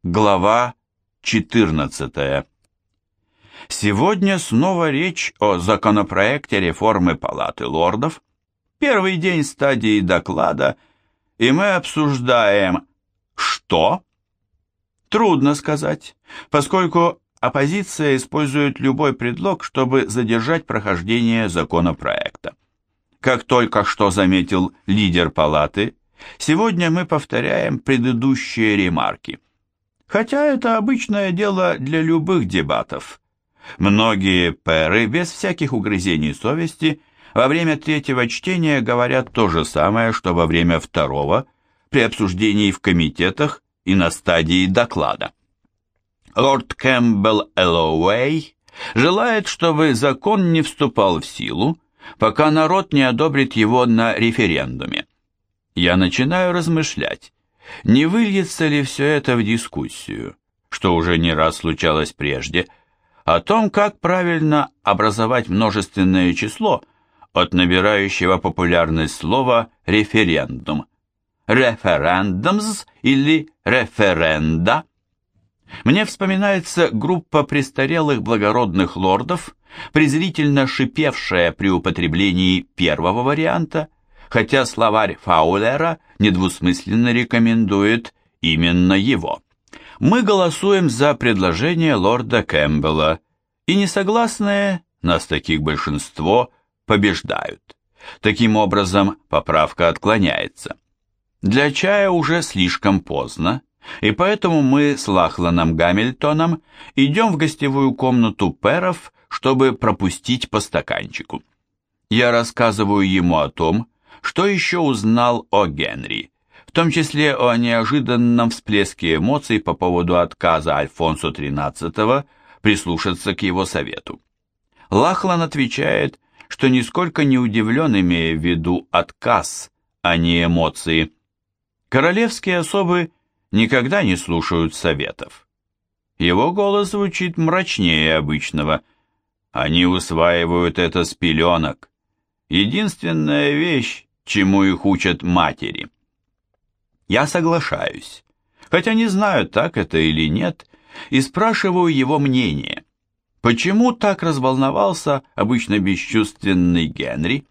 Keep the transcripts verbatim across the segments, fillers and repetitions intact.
Глава четырнадцатая. Сегодня снова речь о законопроекте реформы Палаты лордов. Первый день стадии доклада, и мы обсуждаем что? Трудно сказать, поскольку оппозиция использует любой предлог, чтобы задержать прохождение законопроекта. Как только что заметил лидер Палаты, сегодня мы повторяем предыдущие ремарки. Хотя это обычное дело для любых дебатов. Многие пэры без всяких угрызений совести во время третьего чтения говорят то же самое, что во время второго, при обсуждении в комитетах и на стадии доклада. Лорд Кэмпбелл Эллоуэй желает, чтобы закон не вступал в силу, пока народ не одобрит его на референдуме. Я начинаю размышлять, не выльется ли все это в дискуссию, что уже не раз случалось прежде, о том, как правильно образовать множественное число от набирающего популярность слова «референдум», «референдумс» или «референда». Мне вспоминается группа престарелых благородных лордов, презрительно шипевшая при употреблении первого варианта, хотя словарь Фаулера недвусмысленно рекомендует именно его. Мы голосуем за предложение лорда Кэмпбелла, и несогласные, нас таких большинство, побеждают. Таким образом, поправка отклоняется. Для чая уже слишком поздно, и поэтому мы с Лахланом Гамильтоном идем в гостевую комнату пэров, чтобы пропустить по стаканчику. Я рассказываю ему о том, что еще узнал о Генри, в том числе о неожиданном всплеске эмоций по поводу отказа Альфонсо тринадцатого прислушаться к его совету. Лахлан отвечает, что нисколько не удивлен, имея в виду отказ, а не эмоции. Королевские особы никогда не слушают советов. Его голос звучит мрачнее обычного. Они усваивают это с пеленок. Единственная вещь, чему их учат матери. Я соглашаюсь, хотя не знаю, так это или нет, и спрашиваю его мнение. Почему так разволновался обычно бесчувственный Генри?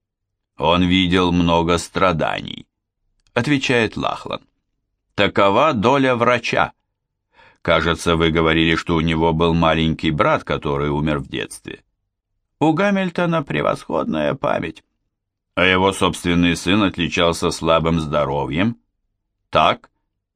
Он видел много страданий, отвечает Лахлан. Такова доля врача. Кажется, вы говорили, что у него был маленький брат, который умер в детстве. У Гамильтона превосходная память. А его собственный сын отличался слабым здоровьем? Так?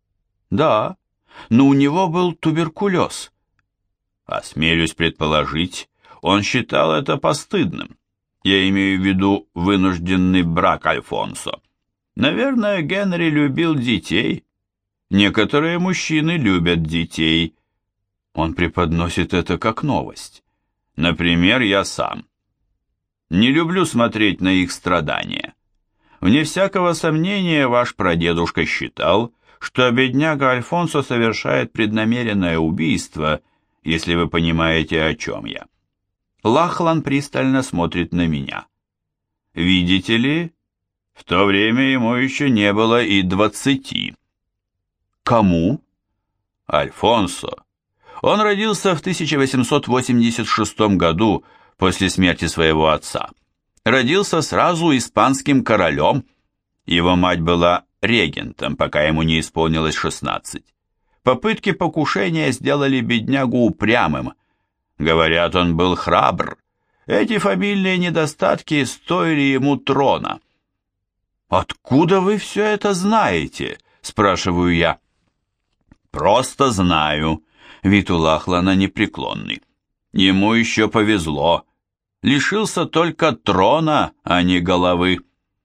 Да, но у него был туберкулез. Осмелюсь предположить, он считал это постыдным. Я имею в виду вынужденный брак Альфонсо. Наверное, Генри любил детей. Некоторые мужчины любят детей. Он преподносит это как новость. Например, я сам. Не люблю смотреть на их страдания. Вне всякого сомнения, ваш прадедушка считал, что бедняга Альфонсо совершает преднамеренное убийство, если вы понимаете, о чем я. Лахлан пристально смотрит на меня. Видите ли, в то время ему еще не было и двадцати. Кому? Альфонсо. Он родился в тысяча восемьсот восемьдесят шестом году, после смерти своего отца. Родился сразу испанским королем. Его мать была регентом, пока ему не исполнилось шестнадцать. Попытки покушения сделали беднягу упрямым. Говорят, он был храбр. Эти фамильные недостатки стоили ему трона. «Откуда вы все это знаете?» – спрашиваю я. «Просто знаю», – вид у Лахлана непреклонный. Ему еще повезло. Лишился только трона, а не головы.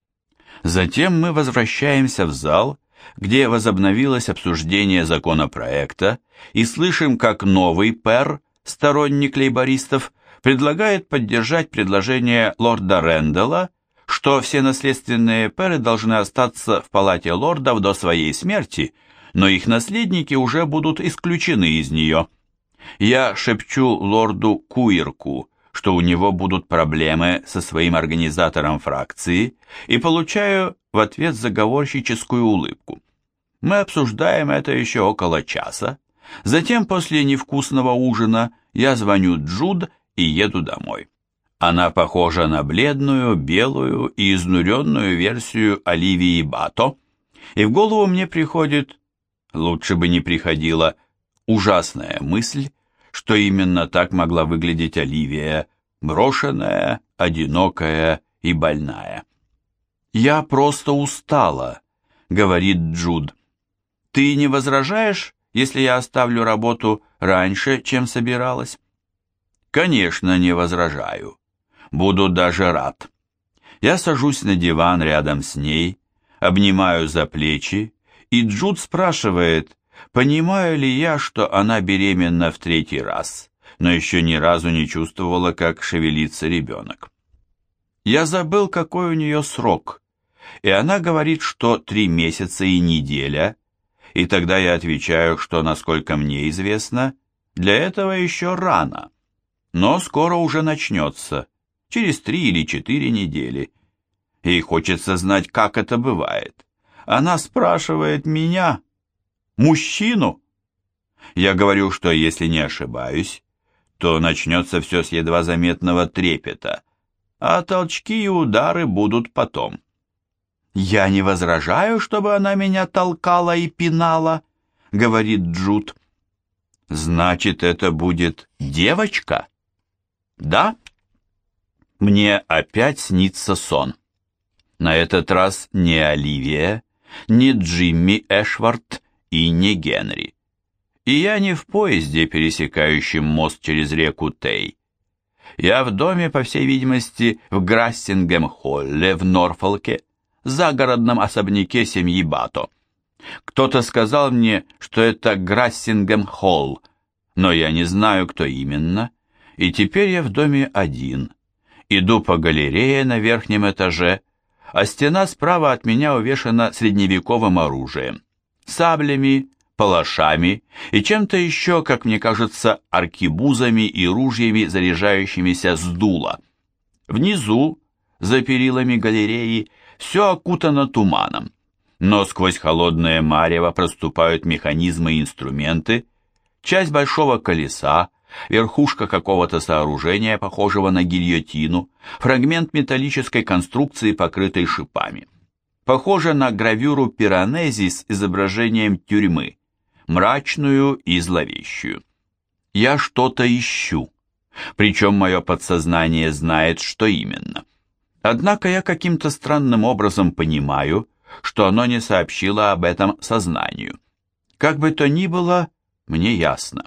Затем мы возвращаемся в зал, где возобновилось обсуждение законопроекта, и слышим, как новый пэр, сторонник лейбористов, предлагает поддержать предложение лорда Рэндалла, что все наследственные пэры должны остаться в палате лордов до своей смерти, но их наследники уже будут исключены из нее. Я шепчу лорду Куирку, что у него будут проблемы со своим организатором фракции, и получаю в ответ заговорщическую улыбку. Мы обсуждаем это еще около часа. Затем, после невкусного ужина, я звоню Джуд и еду домой. Она похожа на бледную, белую и изнуренную версию Оливии Бато, и в голову мне приходит, лучше бы не приходила, ужасная мысль, что именно так могла выглядеть Оливия, брошенная, одинокая и больная. «Я просто устала», — говорит Джуд. «Ты не возражаешь, если я оставлю работу раньше, чем собиралась?» «Конечно, не возражаю. Буду даже рад». Я сажусь на диван рядом с ней, обнимаю за плечи, и Джуд спрашивает, понимаю ли я, что она беременна в третий раз, но еще ни разу не чувствовала, как шевелится ребенок. Я забыл, какой у нее срок, и она говорит, что три месяца и неделя, и тогда я отвечаю, что, насколько мне известно, для этого еще рано, но скоро уже начнется, через три или четыре недели. Ей хочется знать, как это бывает. Она спрашивает меня, мужчину. Я говорю, что если не ошибаюсь, то начнется все с едва заметного трепета, а толчки и удары будут потом. «Я не возражаю, чтобы она меня толкала и пинала», — говорит Джуд. «Значит, это будет девочка?» «Да?» Мне опять снится сон. На этот раз не Оливия, не Джимми Эшвард и не Генри. И я не в поезде, пересекающем мост через реку Тей. Я в доме, по всей видимости, в Грассингем-Холле в Норфолке, загородном особняке семьи Бато. Кто-то сказал мне, что это Грассингем-Холл, но я не знаю, кто именно, и теперь я в доме один. Иду по галерее на верхнем этаже, а стена справа от меня увешана средневековым оружием, саблями, палашами и чем-то еще, как мне кажется, аркебузами и ружьями, заряжающимися с дула. Внизу, за перилами галереи, все окутано туманом, но сквозь холодное марево проступают механизмы и инструменты, часть большого колеса, верхушка какого-то сооружения, похожего на гильотину, фрагмент металлической конструкции, покрытой шипами. Похоже на гравюру Пиранези с изображением тюрьмы, мрачную и зловещую. Я что-то ищу, причем мое подсознание знает, что именно. Однако я каким-то странным образом понимаю, что оно не сообщило об этом сознанию. Как бы то ни было, мне ясно.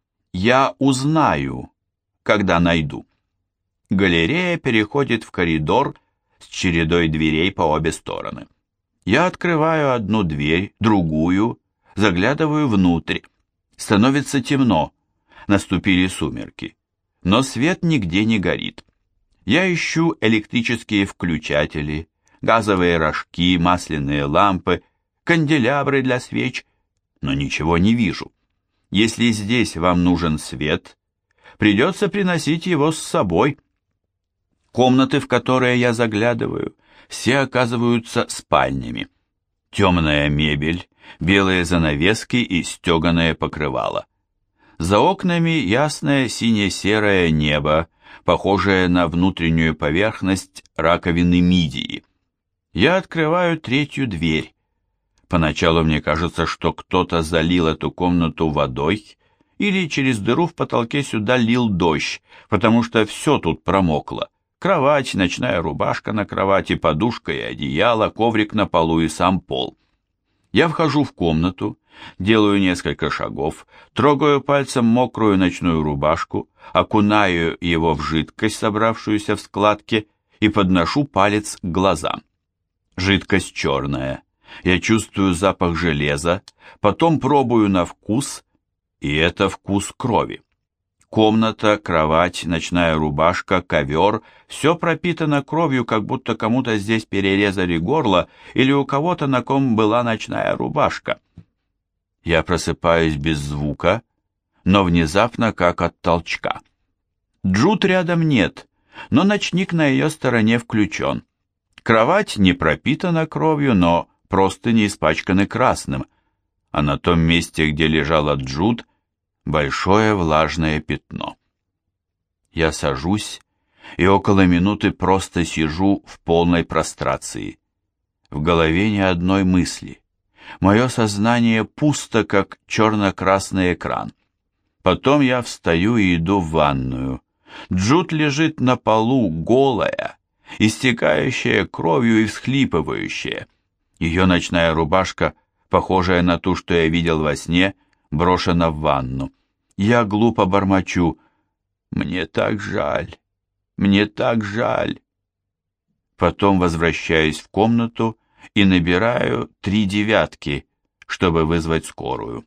Я узнаю, когда найду. Галерея переходит в коридор с чередой дверей по обе стороны. Я открываю одну дверь, другую, заглядываю внутрь. Становится темно, наступили сумерки, но свет нигде не горит. Я ищу электрические включатели, газовые рожки, масляные лампы, канделябры для свеч, но ничего не вижу. Если здесь вам нужен свет, придется приносить его с собой. Комнаты, в которые я заглядываю, все оказываются спальнями. Темная мебель, белые занавески и стеганое покрывало. За окнами ясное сине-серое небо, похожее на внутреннюю поверхность раковины мидии. Я открываю третью дверь. Поначалу мне кажется, что кто-то залил эту комнату водой или через дыру в потолке сюда лил дождь, потому что все тут промокло. Кровать, ночная рубашка на кровати, подушка и одеяло, коврик на полу и сам пол. Я вхожу в комнату, делаю несколько шагов, трогаю пальцем мокрую ночную рубашку, окунаю его в жидкость, собравшуюся в складке, и подношу палец к глазам. Жидкость черная. Я чувствую запах железа, потом пробую на вкус, и это вкус крови. Комната, кровать, ночная рубашка, ковер – все пропитано кровью, как будто кому-то здесь перерезали горло или у кого-то на ком была ночная рубашка. Я просыпаюсь без звука, но внезапно как от толчка. Джуд рядом нет, но ночник на ее стороне включен. Кровать не пропитана кровью, но просто не испачканы красным. а на том месте, где лежала Джуд, большое влажное пятно. Я сажусь и около минуты просто сижу в полной прострации. В голове ни одной мысли. Мое сознание пусто, как черно-красный экран. Потом я встаю и иду в ванную. Джуд лежит на полу, голая, истекающая кровью и всхлипывающая. Ее ночная рубашка, похожая на ту, что я видел во сне, брошена в ванну. Я глупо бормочу: «Мне так жаль, мне так жаль». Потом возвращаюсь в комнату и набираю три девятки, чтобы вызвать скорую.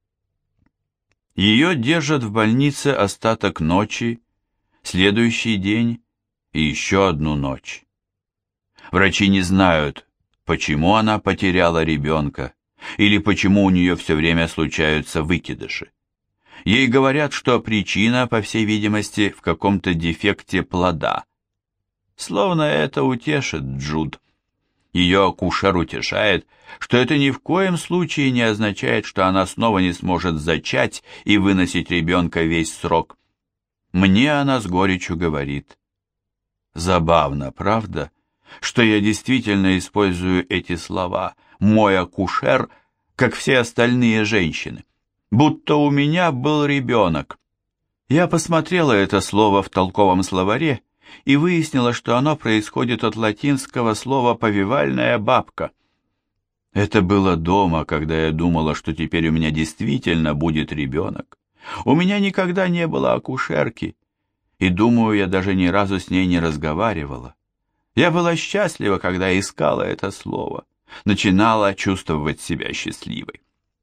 Ее держат в больнице остаток ночи, следующий день и еще одну ночь. Врачи не знают, почему она потеряла ребенка или почему у нее все время случаются выкидыши. Ей говорят, что причина, по всей видимости, в каком-то дефекте плода. Словно это утешит Джуд. Ее акушер утешает, что это ни в коем случае не означает, что она снова не сможет зачать и выносить ребенка весь срок. Мне она с горечью говорит: «Забавно, правда, что я действительно использую эти слова «мой акушер», как все остальные женщины, будто у меня был ребенок». Я посмотрела это слово в толковом словаре и выяснила, что оно происходит от латинского слова «повивальная бабка». Это было дома, когда я думала, что теперь у меня действительно будет ребенок. У меня никогда не было акушерки, и, думаю, я даже ни разу с ней не разговаривала. Я была счастлива, когда искала это слово, начинала чувствовать себя счастливой.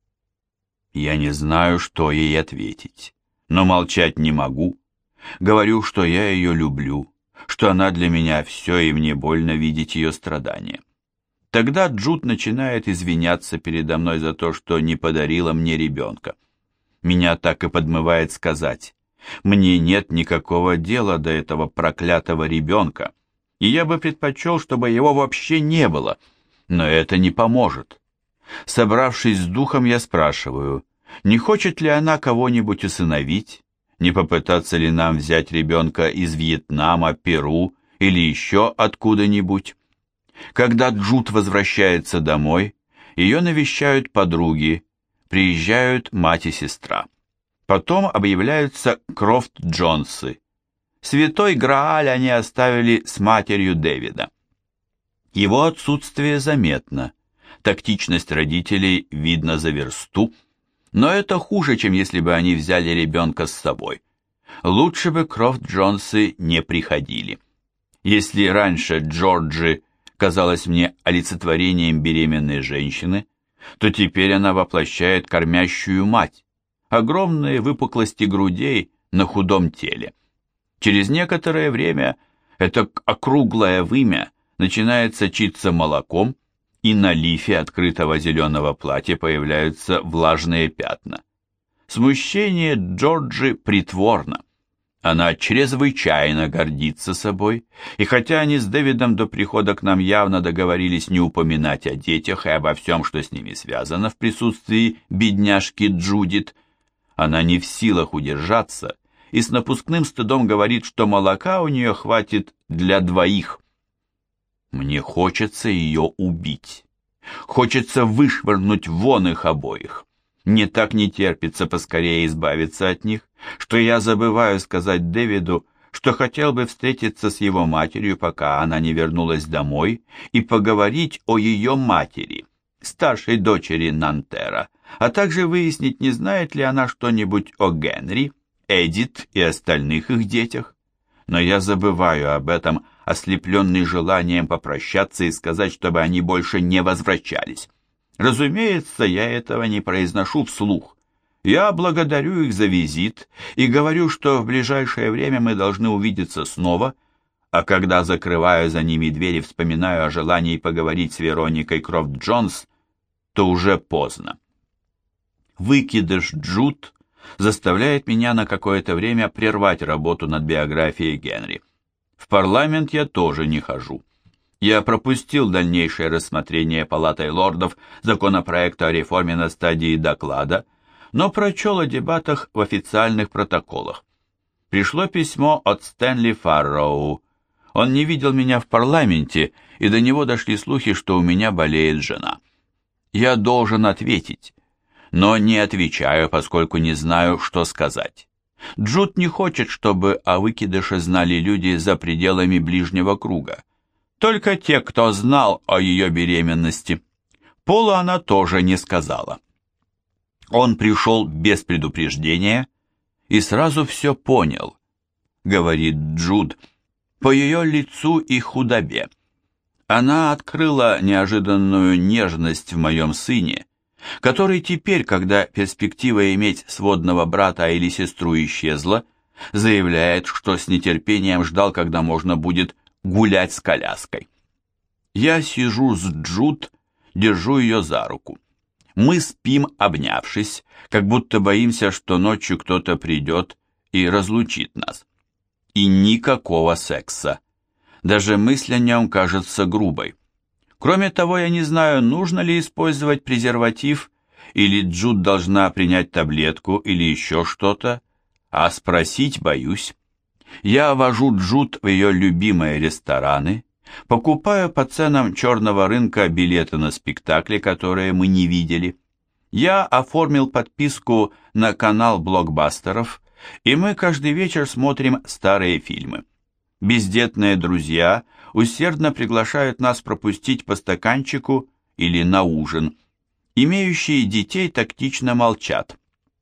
Я не знаю, что ей ответить, но молчать не могу. Говорю, что я ее люблю, что она для меня все, и мне больно видеть ее страдания. Тогда Джуд начинает извиняться передо мной за то, что не подарила мне ребенка. Меня так и подмывает сказать: мне нет никакого дела до этого проклятого ребенка, и я бы предпочел, чтобы его вообще не было, но это не поможет. Собравшись с духом, я спрашиваю, не хочет ли она кого-нибудь усыновить, не попытаться ли нам взять ребенка из Вьетнама, Перу или еще откуда-нибудь. Когда Джуд возвращается домой, ее навещают подруги, приезжают мать и сестра. Потом объявляются Крофт-Джонсы. Святой Грааль они оставили с матерью Дэвида. Его отсутствие заметно, тактичность родителей видно за версту, но это хуже, чем если бы они взяли ребенка с собой. Лучше бы Крофт-Джонсы не приходили. Если раньше Джорджи казалась мне олицетворением беременной женщины, то теперь она воплощает кормящую мать, огромные выпуклости грудей на худом теле. Через некоторое время это округлое вымя начинает сочиться молоком, и на лифе открытого зеленого платья появляются влажные пятна. Смущение Джорджи притворно. Она чрезвычайно гордится собой, и хотя они с Дэвидом до прихода к нам явно договорились не упоминать о детях и обо всем, что с ними связано в присутствии бедняжки Джудит, она не в силах удержаться и с напускным стыдом говорит, что молока у нее хватит для двоих. Мне хочется ее убить. Хочется вышвырнуть вон их обоих. Мне так не терпится поскорее избавиться от них, что я забываю сказать Дэвиду, что хотел бы встретиться с его матерью, пока она не вернулась домой, и поговорить о ее матери, старшей дочери Нантера, а также выяснить, не знает ли она что-нибудь о Генри, Эдит и остальных их детях. Но я забываю об этом, ослепленный желанием попрощаться и сказать, чтобы они больше не возвращались. Разумеется, я этого не произношу вслух. Я благодарю их за визит и говорю, что в ближайшее время мы должны увидеться снова, а когда закрываю за ними дверь и вспоминаю о желании поговорить с Вероникой Крофт-Джонс, то уже поздно. Выкидыш Джуд заставляет меня на какое-то время прервать работу над биографией Генри. В парламент я тоже не хожу. Я пропустил дальнейшее рассмотрение Палатой лордов законопроекта о реформе на стадии доклада, но прочел о дебатах в официальных протоколах. Пришло письмо от Стэнли Фарроу. Он не видел меня в парламенте, и до него дошли слухи, что у меня болеет жена. Я должен ответить, но не отвечаю, поскольку не знаю, что сказать. Джуд не хочет, чтобы о выкидыше знали люди за пределами ближнего круга. Только те, кто знал о ее беременности. Полу она тоже не сказала. Он пришел без предупреждения и сразу все понял, говорит Джуд, по ее лицу и худобе. Она открыла неожиданную нежность в моем сыне, который теперь, когда перспектива иметь сводного брата или сестру исчезла, заявляет, что с нетерпением ждал, когда можно будет гулять с коляской. Я сижу с Джуд, держу ее за руку. Мы спим, обнявшись, как будто боимся, что ночью кто-то придет и разлучит нас. И никакого секса. Даже мысль о нем кажется грубой. Кроме того, я не знаю, нужно ли использовать презерватив, или Джуд должна принять таблетку, или еще что-то, а спросить боюсь. Я вожу Джуд в ее любимые рестораны, покупаю по ценам черного рынка билеты на спектакли, которые мы не видели. Я оформил подписку на канал блокбастеров, и мы каждый вечер смотрим старые фильмы. Бездетные друзья усердно приглашают нас пропустить по стаканчику или на ужин. Имеющие детей тактично молчат.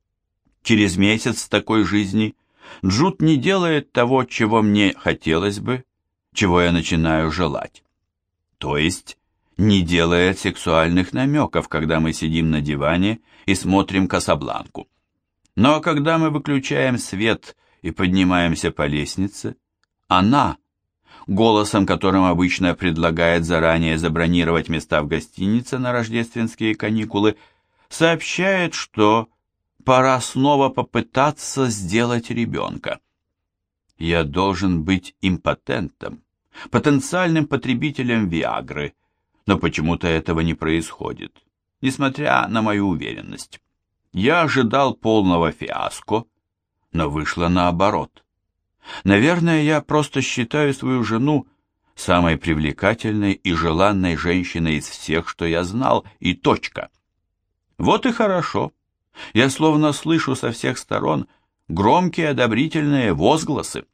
Через месяц такой жизни Джуд не делает того, чего мне хотелось бы, чего я начинаю желать. То есть не делает сексуальных намеков, когда мы сидим на диване и смотрим «Касабланку». Но когда мы выключаем свет и поднимаемся по лестнице, она, голосом, которым обычно предлагает заранее забронировать места в гостинице на рождественские каникулы, сообщает, что пора снова попытаться сделать ребенка. Я должен быть импотентом, потенциальным потребителем Виагры, но почему-то этого не происходит, несмотря на мою уверенность. Я ожидал полного фиаско, но вышло наоборот. Наверное, я просто считаю свою жену самой привлекательной и желанной женщиной из всех, что я знал, и точка. Вот и хорошо. Я словно слышу со всех сторон громкие одобрительные возгласы.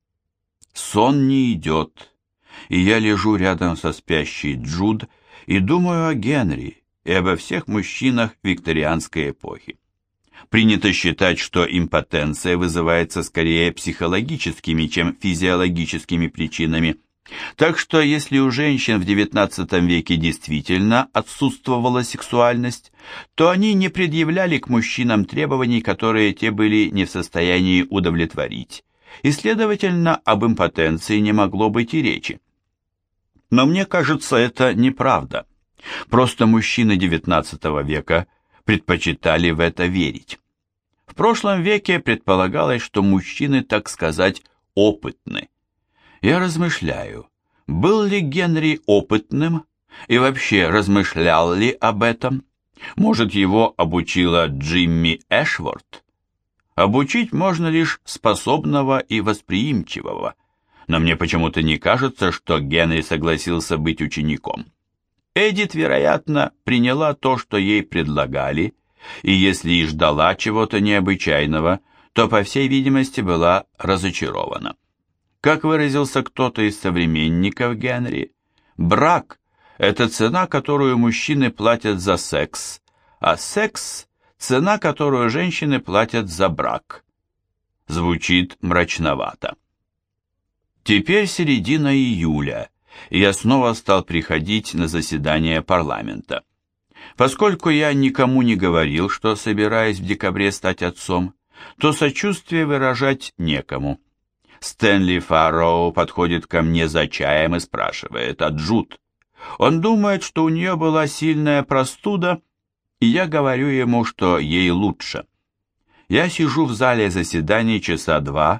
Сон не идет, и я лежу рядом со спящей Джуд и думаю о Генри и обо всех мужчинах викторианской эпохи. Принято считать, что импотенция вызывается скорее психологическими, чем физиологическими причинами. Так что если у женщин в девятнадцатом веке действительно отсутствовала сексуальность, то они не предъявляли к мужчинам требований, которые те были не в состоянии удовлетворить, и, следовательно, об импотенции не могло быть и речи. Но мне кажется, это неправда. Просто мужчины девятнадцатого века предпочитали в это верить. В прошлом веке предполагалось, что мужчины, так сказать, опытны. Я размышляю, был ли Генри опытным и вообще размышлял ли об этом? Может, его обучила Джимми Эшворт? Обучить можно лишь способного и восприимчивого, но мне почему-то не кажется, что Генри согласился быть учеником. Эдит, вероятно, приняла то, что ей предлагали, и если и ждала чего-то необычайного, то, по всей видимости, была разочарована. Как выразился кто-то из современников Генри, брак – это цена, которую мужчины платят за секс, а секс – цена, которую женщины платят за брак. Звучит мрачновато. Теперь середина июля, и я снова стал приходить на заседания парламента. Поскольку я никому не говорил, что собираюсь в декабре стать отцом, то сочувствие выражать некому. Стэнли Фарроу подходит ко мне за чаем и спрашивает: «А Джуд?» Он думает, что у нее была сильная простуда, и я говорю ему, что ей лучше. Я сижу в зале заседаний часа два,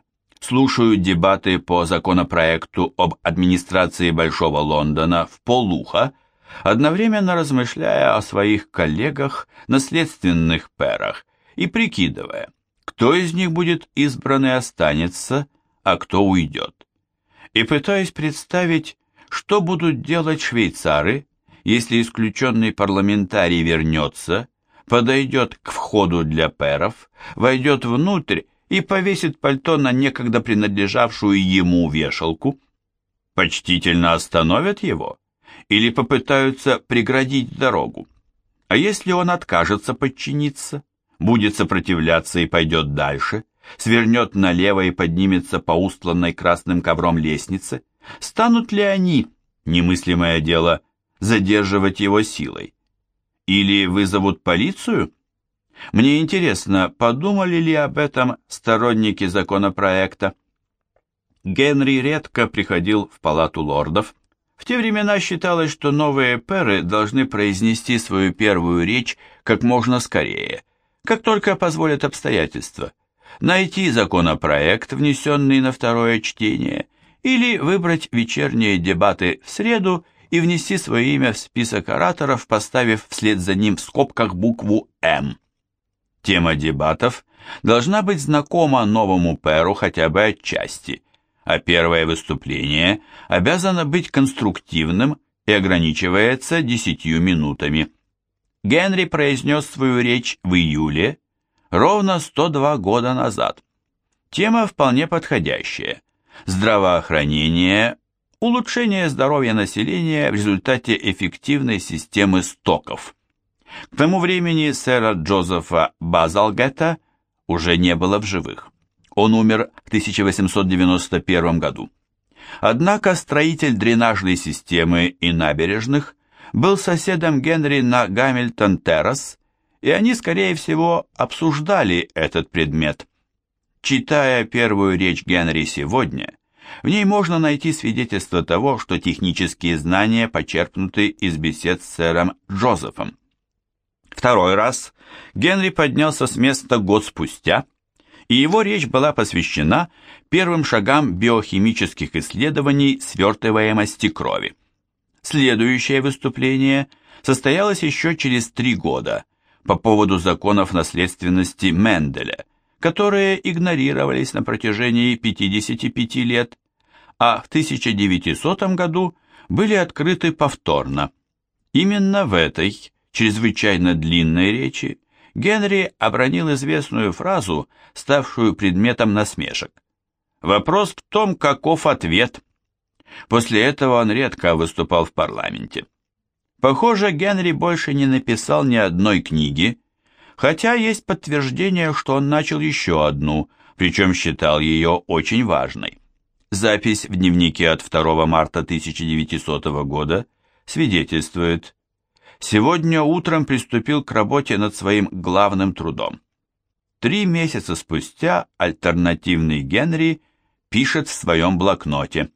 слушаю дебаты по законопроекту об администрации Большого Лондона вполуха, одновременно размышляя о своих коллегах, наследственных пэрах, и прикидывая, кто из них будет избран и останется, а кто уйдет. И пытаюсь представить, что будут делать швейцары, если исключенный парламентарий вернется, подойдет к входу для пэров, войдет внутрь и повесит пальто на некогда принадлежавшую ему вешалку. Почтительно остановят его или попытаются преградить дорогу. А если он откажется подчиниться, будет сопротивляться и пойдет дальше, свернет налево и поднимется по устланной красным ковром лестнице, станут ли они, немыслимое дело, задерживать его силой? Или вызовут полицию? Мне интересно, подумали ли об этом сторонники законопроекта? Генри редко приходил в палату лордов. В те времена считалось, что новые пэры должны произнести свою первую речь как можно скорее, как только позволят обстоятельства, найти законопроект, внесенный на второе чтение, или выбрать вечерние дебаты в среду и внести свое имя в список ораторов, поставив вслед за ним в скобках букву «М». Тема дебатов должна быть знакома новому пэру хотя бы отчасти, а первое выступление обязано быть конструктивным и ограничивается десятью минутами. Генри произнес свою речь в июле, ровно сто два года назад. Тема вполне подходящая. Здравоохранение, улучшение здоровья населения в результате эффективной системы стоков. К тому времени сэра Джозефа Базалгета уже не было в живых. Он умер в тысяча восемьсот девяносто первом году. Однако строитель дренажной системы и набережных был соседом Генри на Гамильтон-террас, и они, скорее всего, обсуждали этот предмет. Читая первую речь Генри сегодня, в ней можно найти свидетельство того, что технические знания почерпнуты из бесед с сэром Джозефом. Второй раз Генри поднялся с места год спустя, и его речь была посвящена первым шагам биохимических исследований свертываемости крови. Следующее выступление состоялось еще через три года по поводу законов наследственности Менделя, которые игнорировались на протяжении пятидесяти пяти лет, а в тысяча девятисотом году были открыты повторно. Именно в этой, чрезвычайно длинной речи, Генри обронил известную фразу, ставшую предметом насмешек. Вопрос в том, каков ответ. После этого он редко выступал в парламенте. Похоже, Генри больше не написал ни одной книги, хотя есть подтверждение, что он начал еще одну, причем считал ее очень важной. Запись в дневнике от второго марта тысяча девятисотого года свидетельствует: «Сегодня утром приступил к работе над своим главным трудом». Три месяца спустя альтернативный Генри пишет в своем блокноте: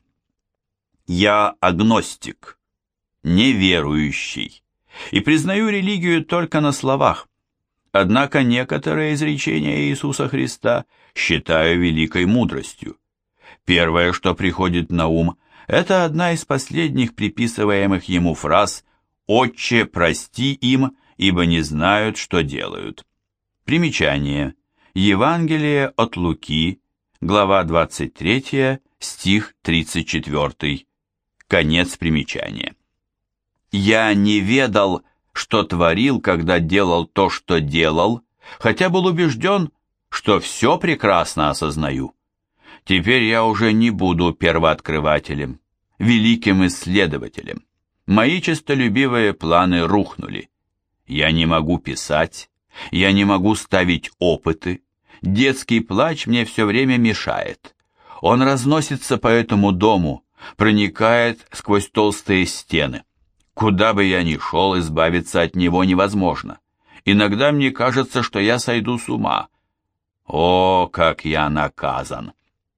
«Я агностик, неверующий, и признаю религию только на словах, однако некоторые изречения Иисуса Христа считаю великой мудростью. Первое, что приходит на ум, это одна из последних приписываемых ему фраз «Отче, прости им, ибо не знают, что делают». Примечание. Евангелие от Луки, глава двадцать третья, стих тридцать четвёртый. Конец примечания. «Я не ведал, что творил, когда делал то, что делал, хотя был убежден, что все прекрасно осознаю. Теперь я уже не буду первооткрывателем, великим исследователем. Мои честолюбивые планы рухнули. Я не могу писать, я не могу ставить опыты. Детский плач мне все время мешает. Он разносится по этому дому, проникает сквозь толстые стены. Куда бы я ни шел, избавиться от него невозможно. Иногда мне кажется, что я сойду с ума. О, как я наказан!»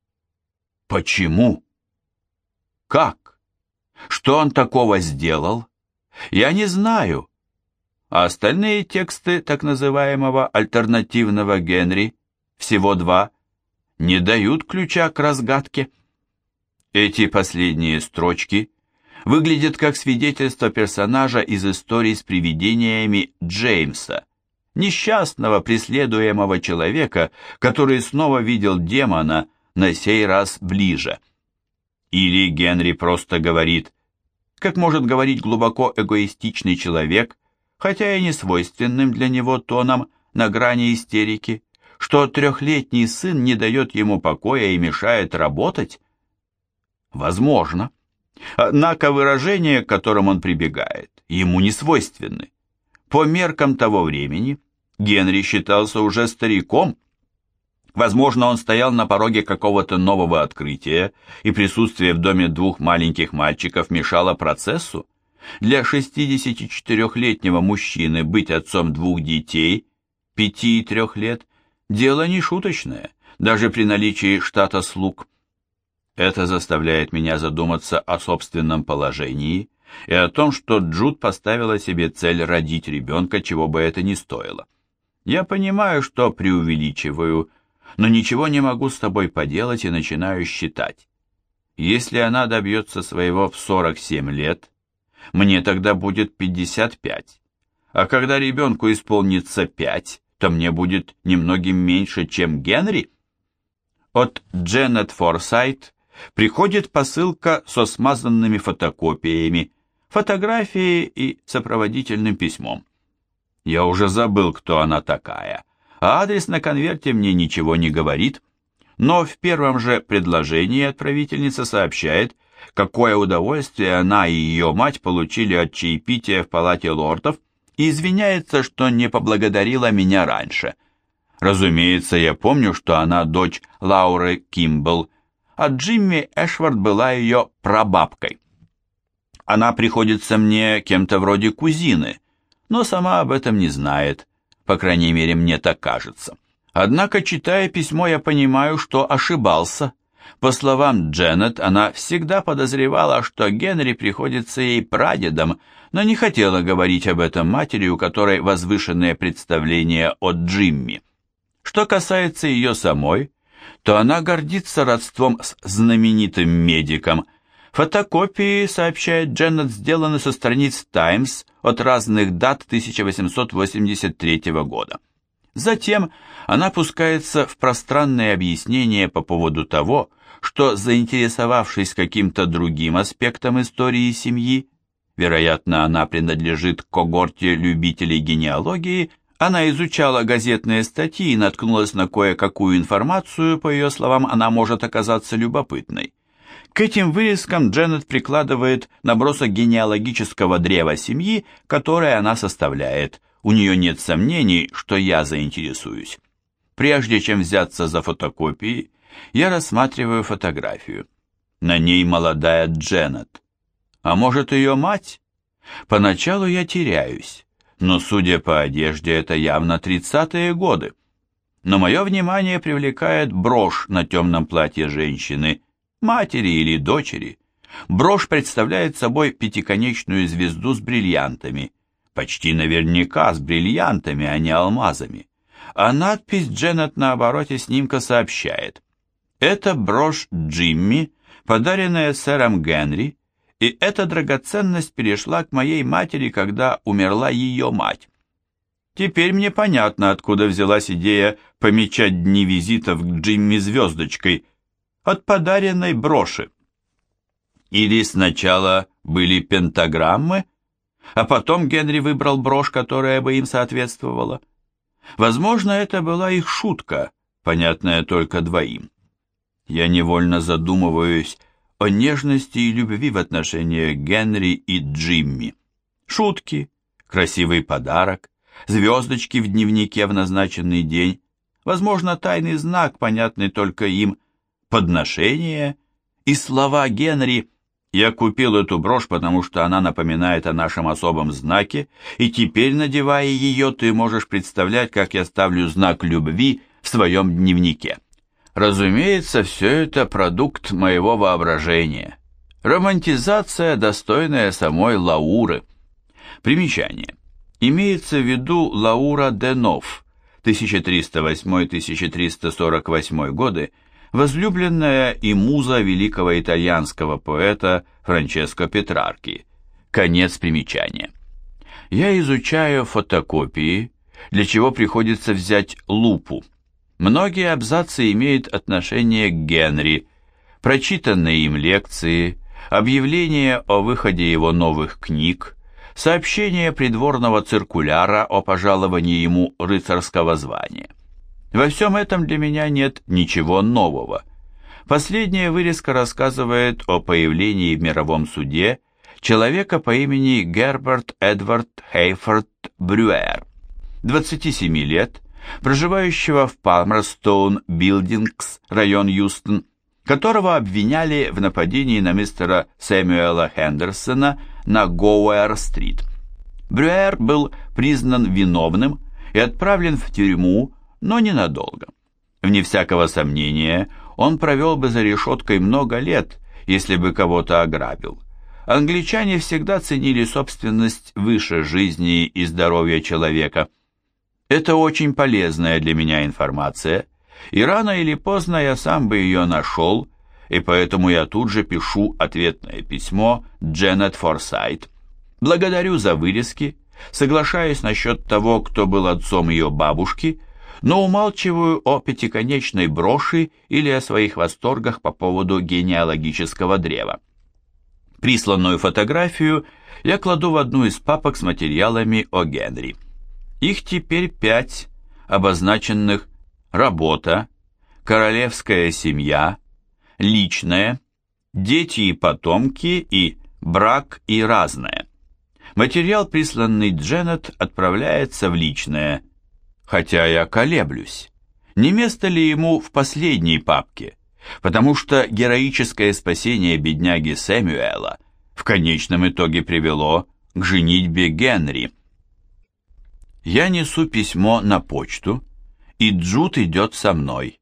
Почему? Как? Что он такого сделал? Я не знаю. А остальные тексты так называемого альтернативного Генри, всего два, не дают ключа к разгадке. Эти последние строчки выглядят как свидетельство персонажа из истории с привидениями Джеймса, несчастного преследуемого человека, который снова видел демона, на сей раз ближе. Или Генри просто говорит, как может говорить глубоко эгоистичный человек, хотя и не свойственным для него тоном на грани истерики, что трехлетний сын не дает ему покоя и мешает работать? Возможно. Однако выражения, к которым он прибегает, ему не свойственны. По меркам того времени Генри считался уже стариком. Возможно, он стоял на пороге какого-то нового открытия, и присутствие в доме двух маленьких мальчиков мешало процессу. Для шестидесятичетырехлетнего мужчины быть отцом двух детей, пяти и трех лет, дело не шуточное, даже при наличии штата слуг. Это заставляет меня задуматься о собственном положении и о том, что Джуд поставила себе цель родить ребенка, чего бы это ни стоило. Я понимаю, что преувеличиваю, но ничего не могу с тобой поделать и начинаю считать. Если она добьется своего в сорок семь лет, мне тогда будет пятьдесят пять, а когда ребенку исполнится пять, то мне будет немногим меньше, чем Генри. От Дженнет Форсайт приходит посылка со смазанными фотокопиями, фотографией и сопроводительным письмом. Я уже забыл, кто она такая, а адрес на конверте мне ничего не говорит, но в первом же предложении отправительница сообщает, какое удовольствие она и ее мать получили от чаепития в палате лордов, и извиняется, что не поблагодарила меня раньше. Разумеется, я помню, что она дочь Лауры Кимбл, а Джимми Эшвард была ее прабабкой. Она приходится мне кем-то вроде кузины, но сама об этом не знает, по крайней мере, мне так кажется. Однако, читая письмо, я понимаю, что ошибался. По словам Дженнет, она всегда подозревала, что Генри приходится ей прадедом, но не хотела говорить об этом матери, у которой возвышенные представления о Джимми. Что касается ее самой, то она гордится родством с знаменитым медиком. Фотокопии, сообщает Дженнет, сделаны со страниц «Таймс» от разных дат тысяча восемьсот восемьдесят третьего года. Затем она пускается в пространные объяснения по поводу того, что, заинтересовавшись каким-то другим аспектом истории семьи, вероятно, она принадлежит к когорте любителей генеалогии, она изучала газетные статьи и наткнулась на кое-какую информацию, по ее словам, она может оказаться любопытной. К этим вырезкам Дженнет прикладывает набросок генеалогического древа семьи, которое она составляет. У нее нет сомнений, что я заинтересуюсь. Прежде чем взяться за фотокопии, я рассматриваю фотографию. На ней молодая Дженнет. А может, ее мать? Поначалу я теряюсь, но, судя по одежде, это явно тридцатые годы. Но мое внимание привлекает брошь на темном платье женщины, матери или дочери. Брошь представляет собой пятиконечную звезду с бриллиантами, почти наверняка с бриллиантами, а не алмазами. А надпись Дженнет на обороте снимка сообщает: «Это брошь Джимми, подаренная сэром Генри, и эта драгоценность перешла к моей матери, когда умерла ее мать». Теперь мне понятно, откуда взялась идея помечать дни визитов к Джимми звездочкой. От подаренной броши. Или сначала были пентаграммы, а потом Генри выбрал брошь, которая бы им соответствовала. Возможно, это была их шутка, понятная только двоим. Я невольно задумываюсь о нежности и любви в отношениях Генри и Джимми. Шутки, красивый подарок, звездочки в дневнике в назначенный день, возможно, тайный знак, понятный только им, подношение и слова Генри: «Я купил эту брошь, потому что она напоминает о нашем особом знаке, и теперь, надевая ее, ты можешь представлять, как я ставлю знак любви в своем дневнике». Разумеется, все это продукт моего воображения. Романтизация, достойная самой Лауры. Примечание. Имеется в виду Лаура де Ноф, тысяча триста восьмой — тысяча триста сорок восьмой годы, возлюбленная и муза великого итальянского поэта Франческо Петрарки. Конец примечания. Я изучаю фотокопии, для чего приходится взять лупу. Многие абзацы имеют отношение к Генри, прочитанные им лекции, объявления о выходе его новых книг, сообщение придворного циркуляра о пожаловании ему рыцарского звания. Во всем этом для меня нет ничего нового. Последняя вырезка рассказывает о появлении в мировом суде человека по имени Герберт Эдвард Хейфорд Брюер, двадцати семи лет, проживающего в Палмерстоун Билдингс, район Юстон, которого обвиняли в нападении на мистера Сэмюэла Хендерсона на Гоуэр-стрит. Брюер был признан виновным и отправлен в тюрьму, но ненадолго. Вне всякого сомнения, он провел бы за решеткой много лет, если бы кого-то ограбил. Англичане всегда ценили собственность выше жизни и здоровья человека. Это очень полезная для меня информация, и рано или поздно я сам бы ее нашел, и поэтому я тут же пишу ответное письмо Дженнет Форсайт. Благодарю за вырезки, соглашаюсь насчет того, кто был отцом ее бабушки, но умалчиваю о пятиконечной броши или о своих восторгах по поводу генеалогического древа. Присланную фотографию я кладу в одну из папок с материалами о Генри. Их теперь пять, обозначенных «Работа», «Королевская семья», «Личное», «Дети и потомки» и «Брак и разное». Материал, присланный Дженнет, отправляется в «Личное», хотя я колеблюсь, не место ли ему в последней папке, потому что героическое спасение бедняги Сэмюэла в конечном итоге привело к женитьбе Генри. Я несу письмо на почту, и Джуд идет со мной.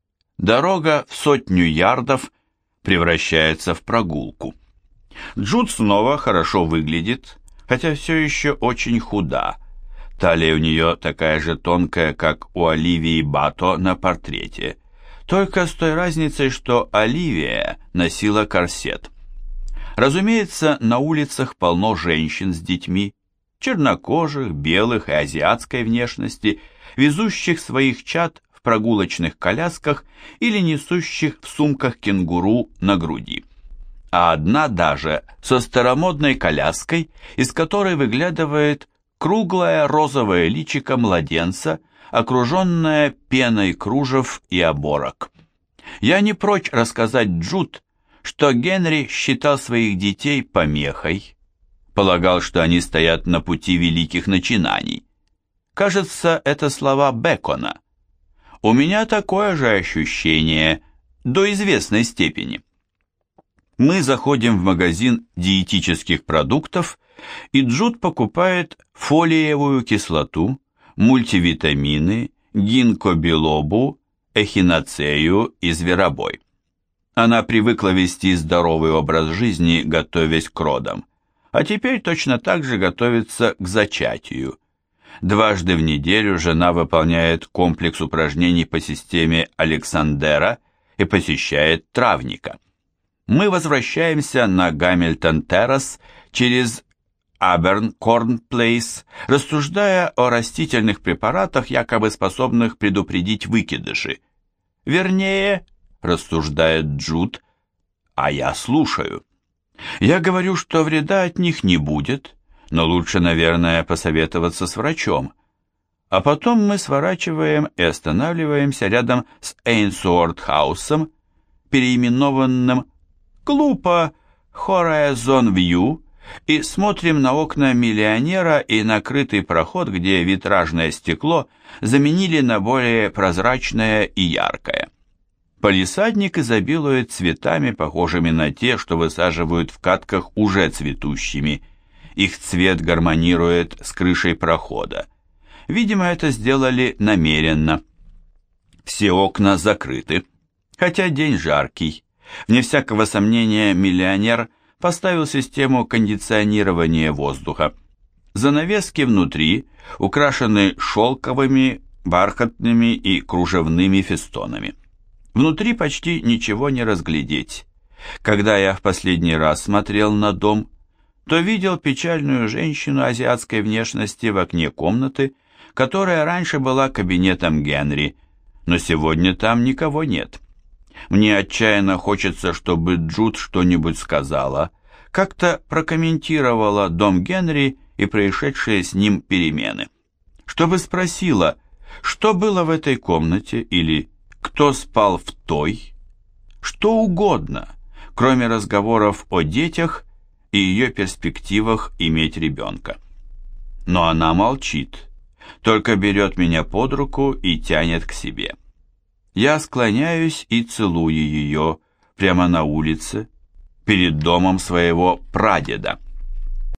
Дорога в сотню ярдов превращается в прогулку. Джуд снова хорошо выглядит, хотя все еще очень худа. Талия у нее такая же тонкая, как у Оливии Бато на портрете, только с той разницей, что Оливия носила корсет. Разумеется, на улицах полно женщин с детьми, чернокожих, белых и азиатской внешности, везущих своих чад в прогулочных колясках или несущих в сумках кенгуру на груди. А одна даже со старомодной коляской, из которой выглядывает круглое розовое личико младенца, окруженное пеной кружев и оборок. Я не прочь рассказать Джуд, что Генри считал своих детей помехой, полагал, что они стоят на пути великих начинаний. Кажется, это слова Бэкона. У меня такое же ощущение до известной степени. Мы заходим в магазин диетических продуктов, и Джуд покупает фолиевую кислоту, мультивитамины, гинкобилобу, эхиноцею и зверобой. Она привыкла вести здоровый образ жизни, готовясь к родам, а теперь точно так же готовится к зачатию. Дважды в неделю жена выполняет комплекс упражнений по системе Александера и посещает травника. Мы возвращаемся на Гамильтон-террас через Абернкорн-плейс, рассуждая о растительных препаратах, якобы способных предупредить выкидыши. Вернее, рассуждает Джуд, а я слушаю. Я говорю, что вреда от них не будет, но лучше, наверное, посоветоваться с врачом. А потом мы сворачиваем и останавливаемся рядом с Эйнсуорт-хаусом, переименованным глупо Horizon View, и смотрим на окна миллионера и накрытый проход, где витражное стекло заменили на более прозрачное и яркое. Палисадник изобилует цветами, похожими на те, что высаживают в катках уже цветущими. Их цвет гармонирует с крышей прохода. Видимо, это сделали намеренно. Все окна закрыты, хотя день жаркий. Вне всякого сомнения, миллионер поставил систему кондиционирования воздуха. Занавески внутри украшены шелковыми, бархатными и кружевными фестонами. Внутри почти ничего не разглядеть. Когда я в последний раз смотрел на дом, то видел печальную женщину азиатской внешности в окне комнаты, которая раньше была кабинетом Генри, но сегодня там никого нет. Мне отчаянно хочется, чтобы Джуд что-нибудь сказала, как-то прокомментировала дом Генри и происшедшие с ним перемены. Чтобы спросила, что было в этой комнате или кто спал в той, что угодно, кроме разговоров о детях и ее перспективах иметь ребенка. Но она молчит, только берет меня под руку и тянет к себе. Я склоняюсь и целую ее прямо на улице, перед домом своего прадеда.